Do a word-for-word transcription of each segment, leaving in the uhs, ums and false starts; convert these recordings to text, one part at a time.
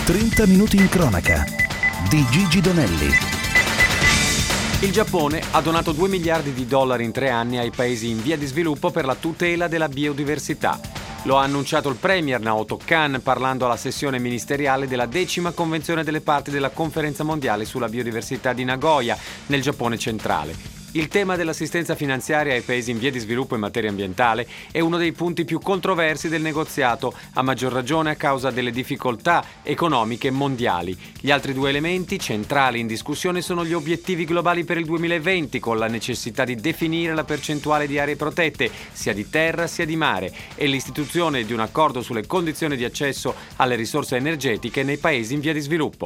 trenta minuti in cronaca di Gigi Donelli. Il Giappone ha donato due miliardi di dollari in tre anni ai paesi in via di sviluppo per la tutela della biodiversità. Lo ha annunciato il premier Naoto Kan parlando alla sessione ministeriale della decima convenzione delle parti della Conferenza mondiale sulla biodiversità di Nagoya, nel Giappone centrale. Il tema dell'assistenza finanziaria ai paesi in via di sviluppo in materia ambientale è uno dei punti più controversi del negoziato, a maggior ragione a causa delle difficoltà economiche mondiali. Gli altri due elementi centrali in discussione sono gli obiettivi globali per il duemilaventi, con la necessità di definire la percentuale di aree protette, sia di terra sia di mare, e l'istituzione di un accordo sulle condizioni di accesso alle risorse energetiche nei paesi in via di sviluppo.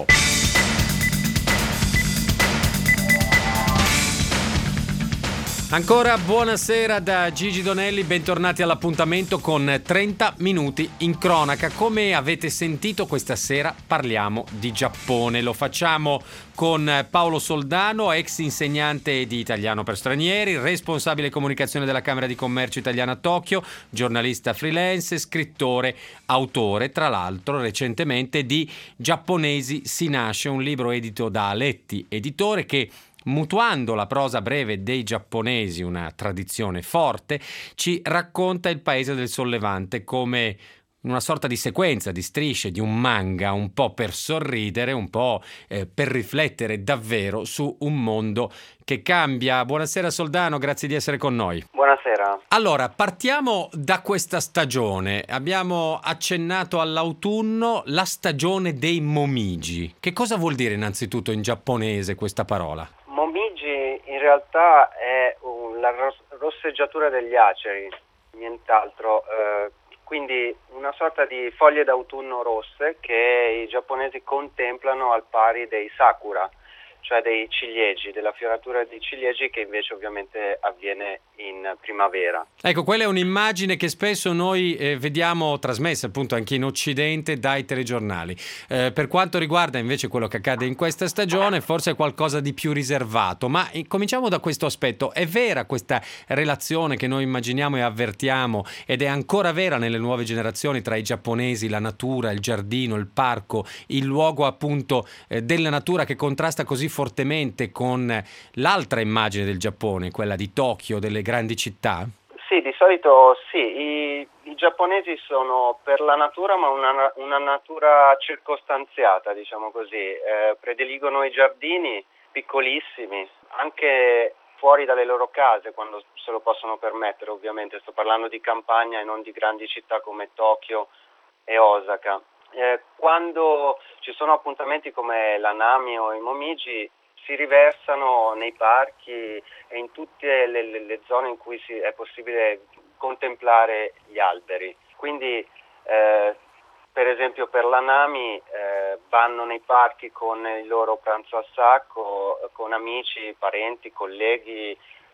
Ancora buonasera da Gigi Donelli, bentornati all'appuntamento con trenta minuti in cronaca. Come avete sentito, questa sera parliamo di Giappone. Lo facciamo con Paolo Soldano, ex insegnante di italiano per stranieri, responsabile comunicazione della Camera di Commercio Italiana a Tokyo, giornalista freelance, scrittore, autore, tra l'altro recentemente di Giapponesi si nasce, un libro edito da Aletti Editore che, mutuando la prosa breve dei giapponesi, una tradizione forte, ci racconta il paese del sollevante come una sorta di sequenza, di strisce, di un manga, un po' per sorridere, un po' eh, per riflettere davvero su un mondo che cambia. Buonasera Soldano, grazie di essere con noi. Buonasera. Allora, partiamo da questa stagione. Abbiamo accennato all'autunno, la stagione dei momiji. Che cosa vuol dire innanzitutto in giapponese questa parola? Momiji in realtà è un, la ros- rosseggiatura degli aceri, nient'altro, eh, quindi una sorta di foglie d'autunno rosse che i giapponesi contemplano al pari dei sakura, cioè dei ciliegi, della fioratura di ciliegi che invece ovviamente avviene in primavera. Ecco, quella è un'immagine che spesso noi eh, vediamo trasmessa appunto anche in Occidente dai telegiornali. Eh, per quanto riguarda invece quello che accade in questa stagione, forse è qualcosa di più riservato, ma eh, cominciamo da questo aspetto. È vera questa relazione che noi immaginiamo e avvertiamo ed è ancora vera nelle nuove generazioni tra i giapponesi, la natura, il giardino, il parco, il luogo appunto eh, della natura che contrasta così fortemente con l'altra immagine del Giappone, quella di Tokyo, delle grandi città? Sì, di solito sì, I, i giapponesi sono per la natura, ma una, una natura circostanziata, diciamo così, eh, prediligono i giardini piccolissimi, anche fuori dalle loro case, quando se lo possono permettere, ovviamente, sto parlando di campagna e non di grandi città come Tokyo e Osaka. Eh, quando ci sono appuntamenti come l'Anami o i Momiji, si riversano nei parchi e in tutte le, le, le zone in cui si, è possibile contemplare gli alberi. Quindi eh, per esempio per l'Anami eh, vanno nei parchi con il loro pranzo a sacco, con amici, parenti, colleghi,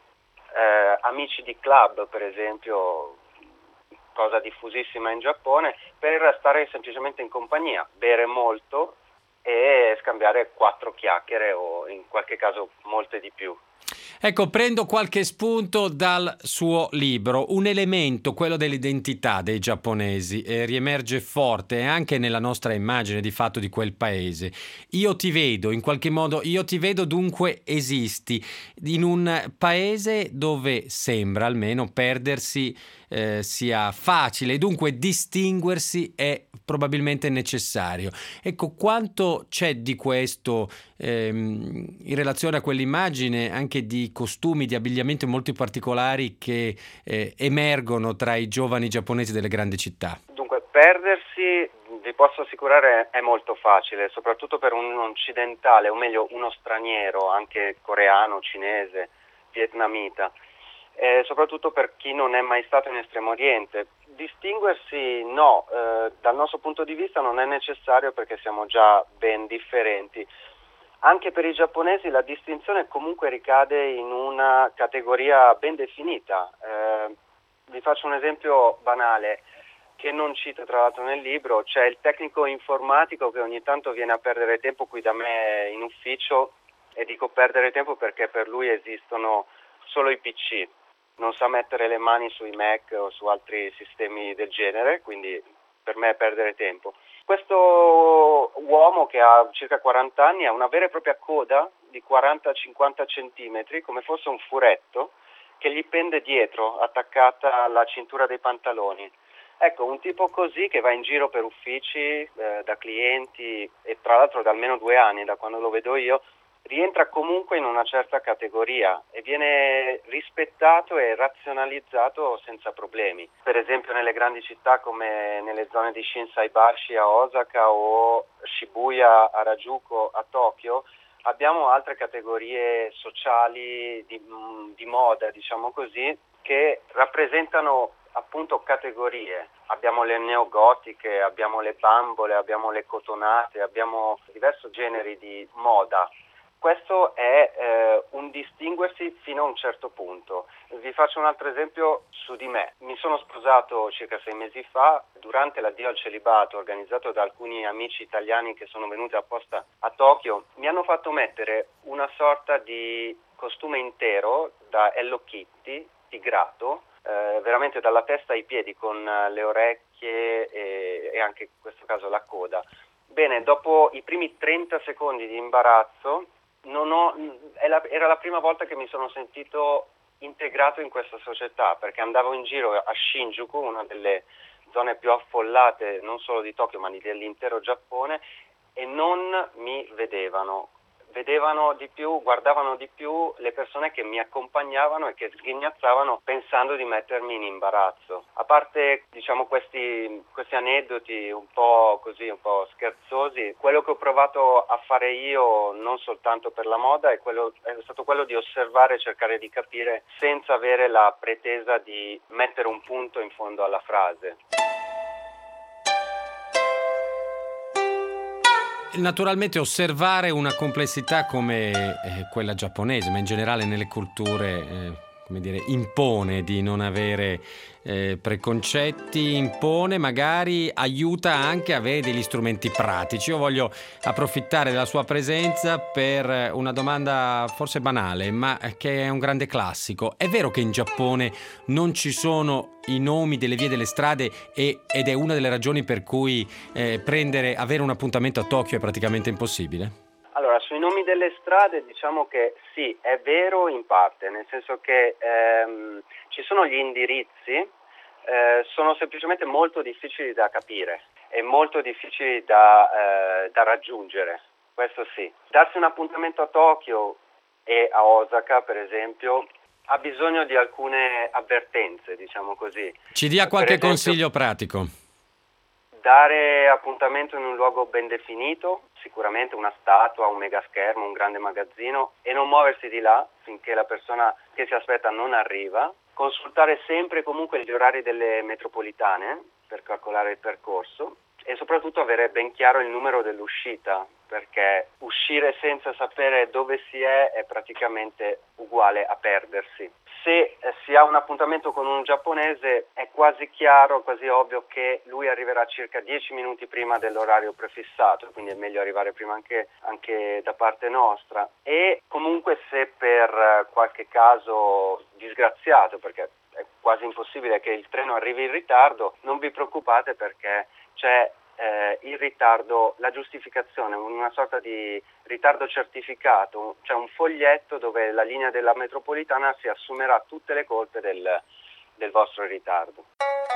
eh, amici di club per esempio, cosa diffusissima in Giappone, per stare semplicemente in compagnia, bere molto e scambiare quattro chiacchiere o in qualche caso molte di più. Ecco, prendo qualche spunto dal suo libro. Un elemento, quello dell'identità dei giapponesi, eh, riemerge forte anche nella nostra immagine di fatto di quel paese. Io ti vedo, in qualche modo, io ti vedo dunque esisti in un paese dove sembra almeno perdersi eh, sia facile, dunque distinguersi è probabilmente necessario. Ecco, quanto c'è di questo ehm, in relazione a quell'immagine anche di costumi, di abbigliamento molto particolari che eh, emergono tra i giovani giapponesi delle grandi città? Dunque, perdersi, vi posso assicurare, è molto facile, soprattutto per un occidentale, o meglio uno straniero, anche coreano, cinese, vietnamita, eh, soprattutto per chi non è mai stato in Estremo Oriente. Distinguersi no, eh, dal nostro punto di vista non è necessario perché siamo già ben differenti. Anche per i giapponesi la distinzione comunque ricade in una categoria ben definita. Eh, vi faccio un esempio banale che non cito tra l'altro nel libro. C'è il tecnico informatico che ogni tanto viene a perdere tempo qui da me in ufficio, e dico perdere tempo perché per lui esistono solo i P C, non sa mettere le mani sui Mac o su altri sistemi del genere, quindi per me è perdere tempo. Questo uomo che ha circa quaranta anni ha una vera e propria coda di quaranta cinquanta centimetri, come fosse un furetto, che gli pende dietro, attaccata alla cintura dei pantaloni. Ecco, un tipo così che va in giro per uffici, eh, da clienti, e tra l'altro da almeno due anni, da quando lo vedo io, rientra comunque in una certa categoria e viene rispettato e razionalizzato senza problemi. Per esempio nelle grandi città come nelle zone di Shinsaibashi a Osaka o Shibuya a Harajuku a Tokyo, abbiamo altre categorie sociali di, di moda, diciamo così, che rappresentano appunto categorie. Abbiamo le neogotiche, abbiamo le bambole, abbiamo le cotonate, abbiamo diversi generi di moda. Questo è eh, un distinguersi fino a un certo punto. Vi faccio un altro esempio su di me. Mi sono sposato circa sei mesi fa durante l'addio al celibato organizzato da alcuni amici italiani che sono venuti apposta a Tokyo. Mi hanno fatto mettere una sorta di costume intero da Hello Kitty, tigrato, eh, veramente dalla testa ai piedi, con le orecchie e, e anche in questo caso la coda. Bene, dopo i primi trenta secondi di imbarazzo, Non ho, era la prima volta che mi sono sentito integrato in questa società, perché andavo in giro a Shinjuku, una delle zone più affollate non solo di Tokyo ma dell'intero Giappone, e non mi vedevano. Vedevano di più, guardavano di più le persone che mi accompagnavano e che sghignazzavano pensando di mettermi in imbarazzo. A parte, diciamo, questi, questi aneddoti un po' così, un po' scherzosi, quello che ho provato a fare io, non soltanto per la moda, è, quello, è stato quello di osservare e cercare di capire senza avere la pretesa di mettere un punto in fondo alla frase. Naturalmente osservare una complessità come eh, quella giapponese, ma in generale nelle culture, eh, come dire, impone di non avere eh, preconcetti, impone, magari aiuta anche a avere degli strumenti pratici. Io voglio approfittare della sua presenza per una domanda forse banale, ma che è un grande classico. È vero che in Giappone non ci sono i nomi delle vie delle strade e, ed è una delle ragioni per cui eh, prendere, avere un appuntamento a Tokyo è praticamente impossibile? Allora, sui nomi delle strade diciamo che sì, è vero in parte, nel senso che ehm, ci sono gli indirizzi, eh, sono semplicemente molto difficili da capire e molto difficili da, eh, da raggiungere, questo sì. Darsi un appuntamento a Tokyo e a Osaka, per esempio, ha bisogno di alcune avvertenze, diciamo così. Ci dia qualche esempio, consiglio pratico. Dare appuntamento in un luogo ben definito, sicuramente una statua, un megaschermo, un grande magazzino, e non muoversi di là finché la persona che si aspetta non arriva. Consultare sempre e comunque gli orari delle metropolitane per calcolare il percorso e soprattutto avere ben chiaro il numero dell'uscita, perché uscire senza sapere dove si è è praticamente uguale a perdersi. Se eh, si ha un appuntamento con un giapponese è quasi chiaro, quasi ovvio che lui arriverà circa dieci minuti prima dell'orario prefissato, quindi è meglio arrivare prima anche, anche da parte nostra. E comunque se per qualche caso disgraziato, perché è quasi impossibile che il treno arrivi in ritardo, non vi preoccupate perché c'è eh, il ritardo, la giustificazione, una sorta di ritardo certificato, c'è un foglietto dove la linea della metropolitana si assumerà tutte le colpe del, del vostro ritardo.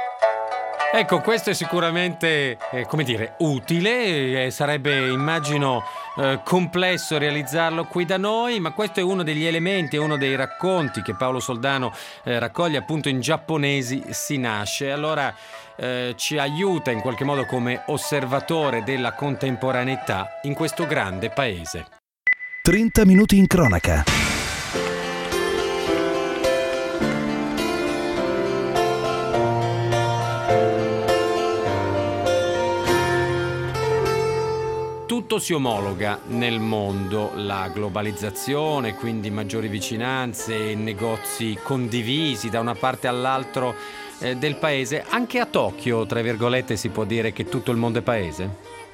Ecco, questo è sicuramente, eh, come dire, utile, eh, sarebbe, immagino, eh, complesso realizzarlo qui da noi, ma questo è uno degli elementi, è uno dei racconti che Paolo Soldano eh, raccoglie appunto in Giapponesi si nasce. Allora eh, ci aiuta in qualche modo come osservatore della contemporaneità in questo grande paese. trenta minuti in cronaca. Tutto si omologa nel mondo, la globalizzazione, quindi maggiori vicinanze, negozi condivisi da una parte all'altra eh, del paese. Anche a Tokyo, tra virgolette, si può dire che tutto il mondo è paese?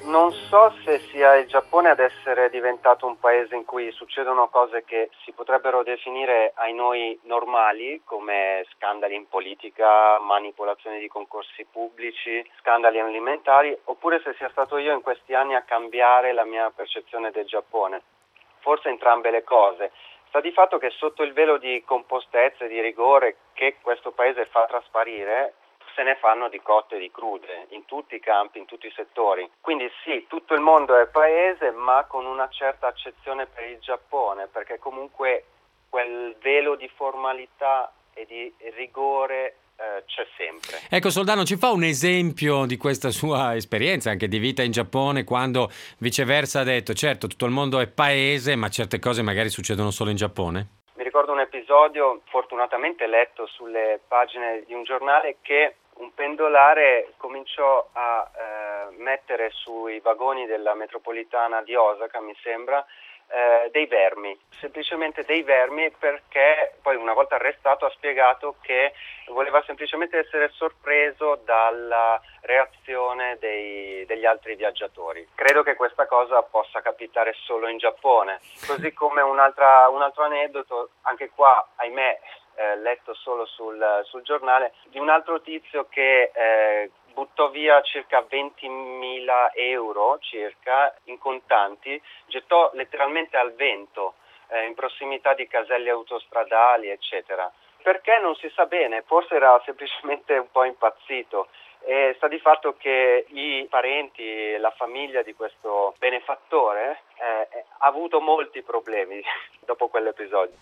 Non so se sia il Giappone ad essere diventato un paese in cui succedono cose che si potrebbero definire ai noi normali, come scandali in politica, manipolazione di concorsi pubblici, scandali alimentari, oppure se sia stato io in questi anni a cambiare la mia percezione del Giappone. Forse entrambe le cose. Sta di fatto che sotto il velo di compostezza e di rigore che questo paese fa trasparire, se ne fanno di cotte e di crude, in tutti i campi, in tutti i settori. Quindi sì, tutto il mondo è paese, ma con una certa accezione per il Giappone, perché comunque quel velo di formalità e di rigore eh, c'è sempre. Ecco, Soldano, ci fa un esempio di questa sua esperienza anche di vita in Giappone, quando viceversa ha detto, certo, tutto il mondo è paese, ma certe cose magari succedono solo in Giappone? Mi ricordo un episodio, fortunatamente letto sulle pagine di un giornale, che un pendolare cominciò a eh, mettere sui vagoni della metropolitana di Osaka, mi sembra, eh, dei vermi, semplicemente dei vermi, perché poi una volta arrestato ha spiegato che voleva semplicemente essere sorpreso dalla reazione dei, degli altri viaggiatori. Credo che questa cosa possa capitare solo in Giappone, così come un'altra, un altro aneddoto, anche qua ahimè eh, letto solo sul, sul giornale, di un altro tizio che eh, buttò via circa ventimila euro circa in contanti, gettò letteralmente al vento eh, in prossimità di caselli autostradali eccetera. Perché non si sa bene, forse era semplicemente un po' impazzito. E sta di fatto che i parenti, la famiglia di questo benefattore eh, ha avuto molti problemi dopo quell'episodio.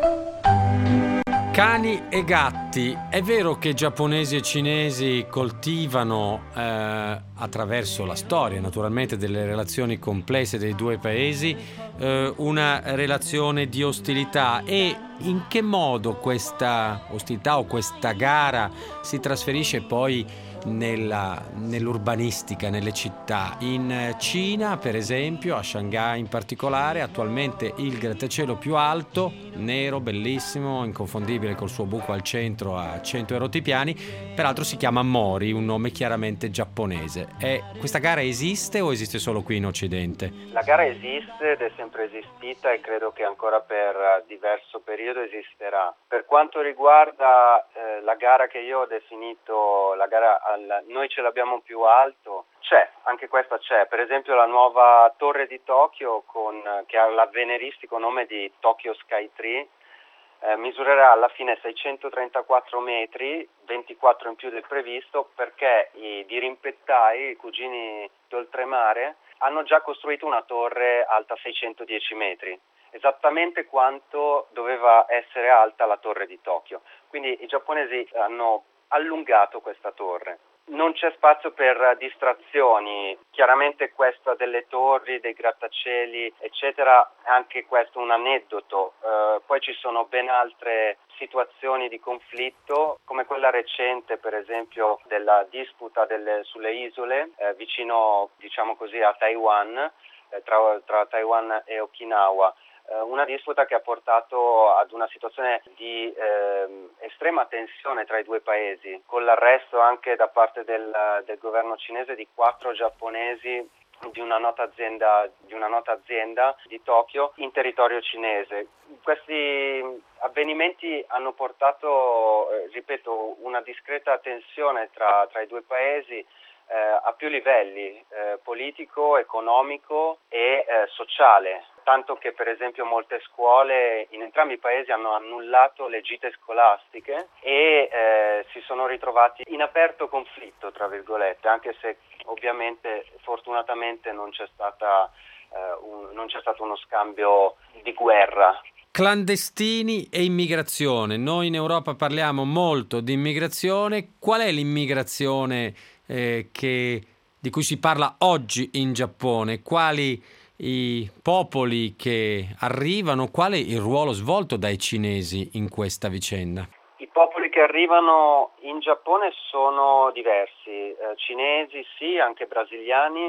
Cani e gatti. È vero che giapponesi e cinesi coltivano eh, attraverso la storia, naturalmente, delle relazioni complesse dei due paesi, eh, una relazione di ostilità, e in che modo questa ostilità o questa gara si trasferisce poi nella, nell'urbanistica, nelle città? In Cina, per esempio, a Shanghai in particolare, attualmente il grattacielo più alto, nero, bellissimo, inconfondibile col suo buco al centro a cento erotipiani, peraltro si chiama Mori, un nome chiaramente giapponese. E questa gara esiste o esiste solo qui in Occidente? La gara esiste ed è sempre esistita e credo che ancora per diverso periodo esisterà. Per quanto riguarda eh, la gara che io ho definito la gara al noi ce l'abbiamo più alto, c'è, anche questa c'è. Per esempio la nuova torre di Tokyo con, che ha l'avveniristico nome di Tokyo Skytree, eh, misurerà alla fine seicentotrentaquattro metri, ventiquattro in più del previsto, perché i dirimpettai, i cugini d'oltremare, hanno già costruito una torre alta seicentodieci metri, esattamente quanto doveva essere alta la torre di Tokyo. Quindi i giapponesi hanno allungato questa torre. Non c'è spazio per distrazioni, chiaramente questa delle torri, dei grattacieli, eccetera, è anche questo un aneddoto. Eh, poi ci sono ben altre situazioni di conflitto, come quella recente, per esempio, della disputa delle, sulle isole, eh, vicino, diciamo così, a Taiwan, eh, tra, tra Taiwan e Okinawa. Una disputa che ha portato ad una situazione di eh, estrema tensione tra i due paesi, con l'arresto anche da parte del, del governo cinese di quattro giapponesi di una nota azienda di una nota azienda di Tokyo in territorio cinese. Questi avvenimenti hanno portato, eh, ripeto, una discreta tensione tra, tra i due paesi eh, a più livelli, eh, politico, economico e eh, sociale. Tanto che per esempio molte scuole in entrambi i paesi hanno annullato le gite scolastiche e eh, si sono ritrovati in aperto conflitto, tra virgolette, anche se ovviamente fortunatamente non c'è stata eh, un, non c'è stato uno scambio di guerra. Clandestini e immigrazione. Noi in Europa parliamo molto di immigrazione. Qual è l'immigrazione eh, che, di cui si parla oggi in Giappone? Quali i popoli che arrivano, qual è il ruolo svolto dai cinesi in questa vicenda? I popoli che arrivano in Giappone sono diversi, eh, cinesi sì, anche brasiliani,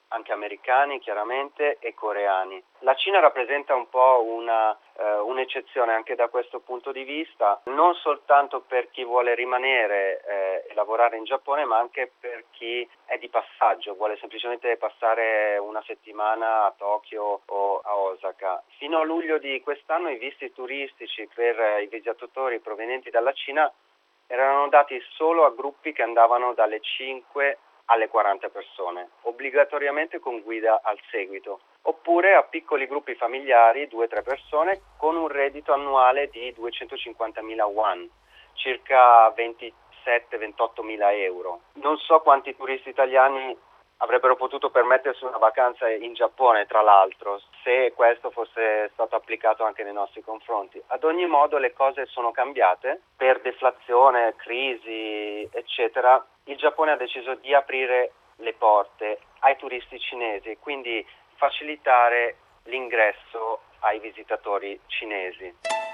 anche americani chiaramente e coreani. La Cina rappresenta un po' una, eh, un'eccezione anche da questo punto di vista, non soltanto per chi vuole rimanere eh, e lavorare in Giappone, ma anche per chi è di passaggio, vuole semplicemente passare una settimana a Tokyo o a Osaka. Fino a luglio di quest'anno i visti turistici per eh, i visitatori provenienti dalla Cina erano dati solo a gruppi che andavano dalle cinque alle quaranta persone, obbligatoriamente con guida al seguito, oppure a piccoli gruppi familiari, due tre persone, con un reddito annuale di duecentocinquantamila won, circa ventisette ventotto mila euro. Non so quanti turisti italiani avrebbero potuto permettersi una vacanza in Giappone, tra l'altro, se questo fosse stato applicato anche nei nostri confronti. Ad ogni modo le cose sono cambiate, per deflazione, crisi, eccetera. Il Giappone ha deciso di aprire le porte ai turisti cinesi, quindi facilitare l'ingresso ai visitatori cinesi.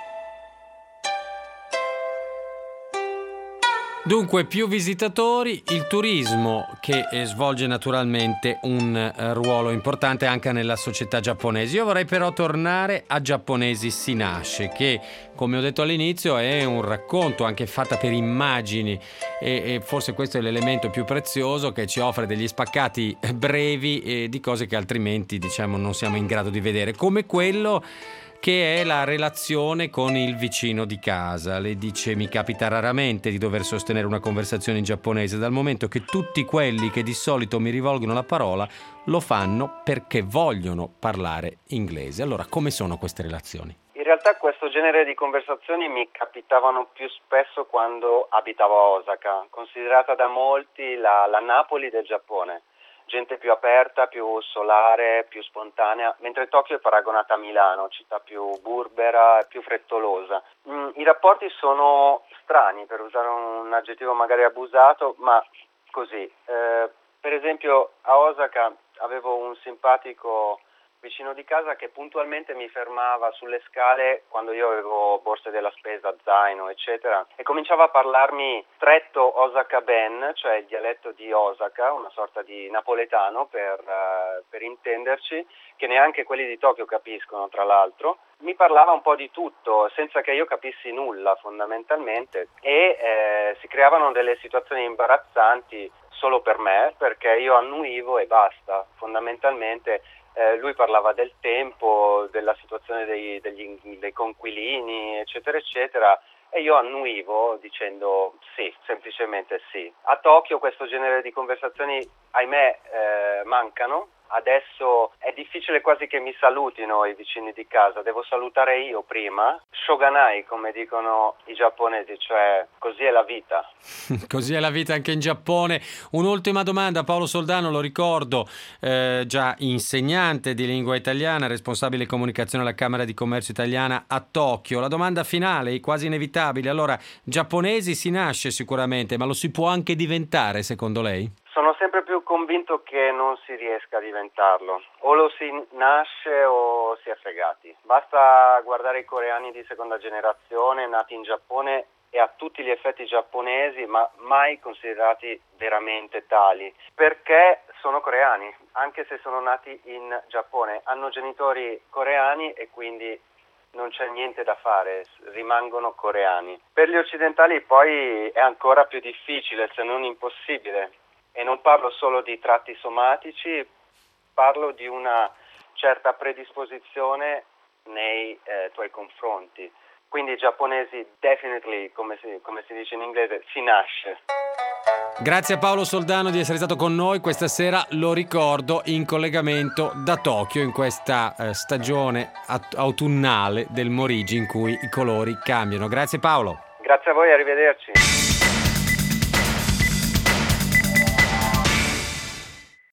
Dunque, più visitatori, il turismo che eh, svolge naturalmente un eh, ruolo importante anche nella società giapponese. Io vorrei però tornare a Giapponesi si nasce, che come ho detto all'inizio è un racconto anche fatta per immagini e, e forse questo è l'elemento più prezioso, che ci offre degli spaccati brevi eh, di cose che altrimenti diciamo non siamo in grado di vedere, come quello che è la relazione con il vicino di casa. Lei dice: mi capita raramente di dover sostenere una conversazione in giapponese, dal momento che tutti quelli che di solito mi rivolgono la parola lo fanno perché vogliono parlare inglese. Allora, come sono queste relazioni? In realtà questo genere di conversazioni mi capitavano più spesso quando abitavo a Osaka, considerata da molti la, la Napoli del Giappone. Gente più aperta, più solare, più spontanea, mentre Tokyo è paragonata a Milano, città più burbera e più frettolosa. Mm, I rapporti sono strani, per usare un aggettivo magari abusato, ma così. Eh, per esempio a Osaka avevo un simpatico vicino di casa che puntualmente mi fermava sulle scale quando io avevo borse della spesa, zaino, eccetera, e cominciava a parlarmi stretto Osaka Ben, cioè il dialetto di Osaka, una sorta di napoletano per, uh, per intenderci, che neanche quelli di Tokyo capiscono, tra l'altro. Mi parlava un po' di tutto, senza che io capissi nulla fondamentalmente, e eh, si creavano delle situazioni imbarazzanti solo per me, perché io annuivo e basta, fondamentalmente. Eh, lui parlava del tempo, della situazione dei, degli, dei conquilini, eccetera, eccetera, e io annuivo dicendo sì, semplicemente sì. A Tokyo questo genere di conversazioni, ahimè, eh, mancano. Adesso è difficile quasi che mi salutino i vicini di casa, devo salutare io prima. Shoganai, come dicono i giapponesi, cioè così è la vita. Così è la vita anche in Giappone. Un'ultima domanda, Paolo Soldano, lo ricordo, eh, già insegnante di lingua italiana, responsabile comunicazione alla Camera di Commercio Italiana a Tokyo. La domanda finale, quasi inevitabile. Allora, giapponesi si nasce sicuramente, ma lo si può anche diventare, secondo lei? Sono sempre più convinto che non si riesca a diventarlo. O lo si nasce o si è fregati. Basta guardare i coreani di seconda generazione, nati in Giappone e a tutti gli effetti giapponesi, ma mai considerati veramente tali. Perché sono coreani, anche se sono nati in Giappone. Hanno genitori coreani e quindi non c'è niente da fare, rimangono coreani. Per gli occidentali poi è ancora più difficile, se non impossibile. E non parlo solo di tratti somatici, parlo di una certa predisposizione nei eh, tuoi confronti. Quindi i giapponesi definitely, come si, come si dice in inglese, si nasce. Grazie a Paolo Soldano di essere stato con noi questa sera, lo ricordo, in collegamento da Tokyo in questa eh, stagione aut- autunnale del Morigi in cui i colori cambiano. Grazie Paolo. Grazie a voi, arrivederci.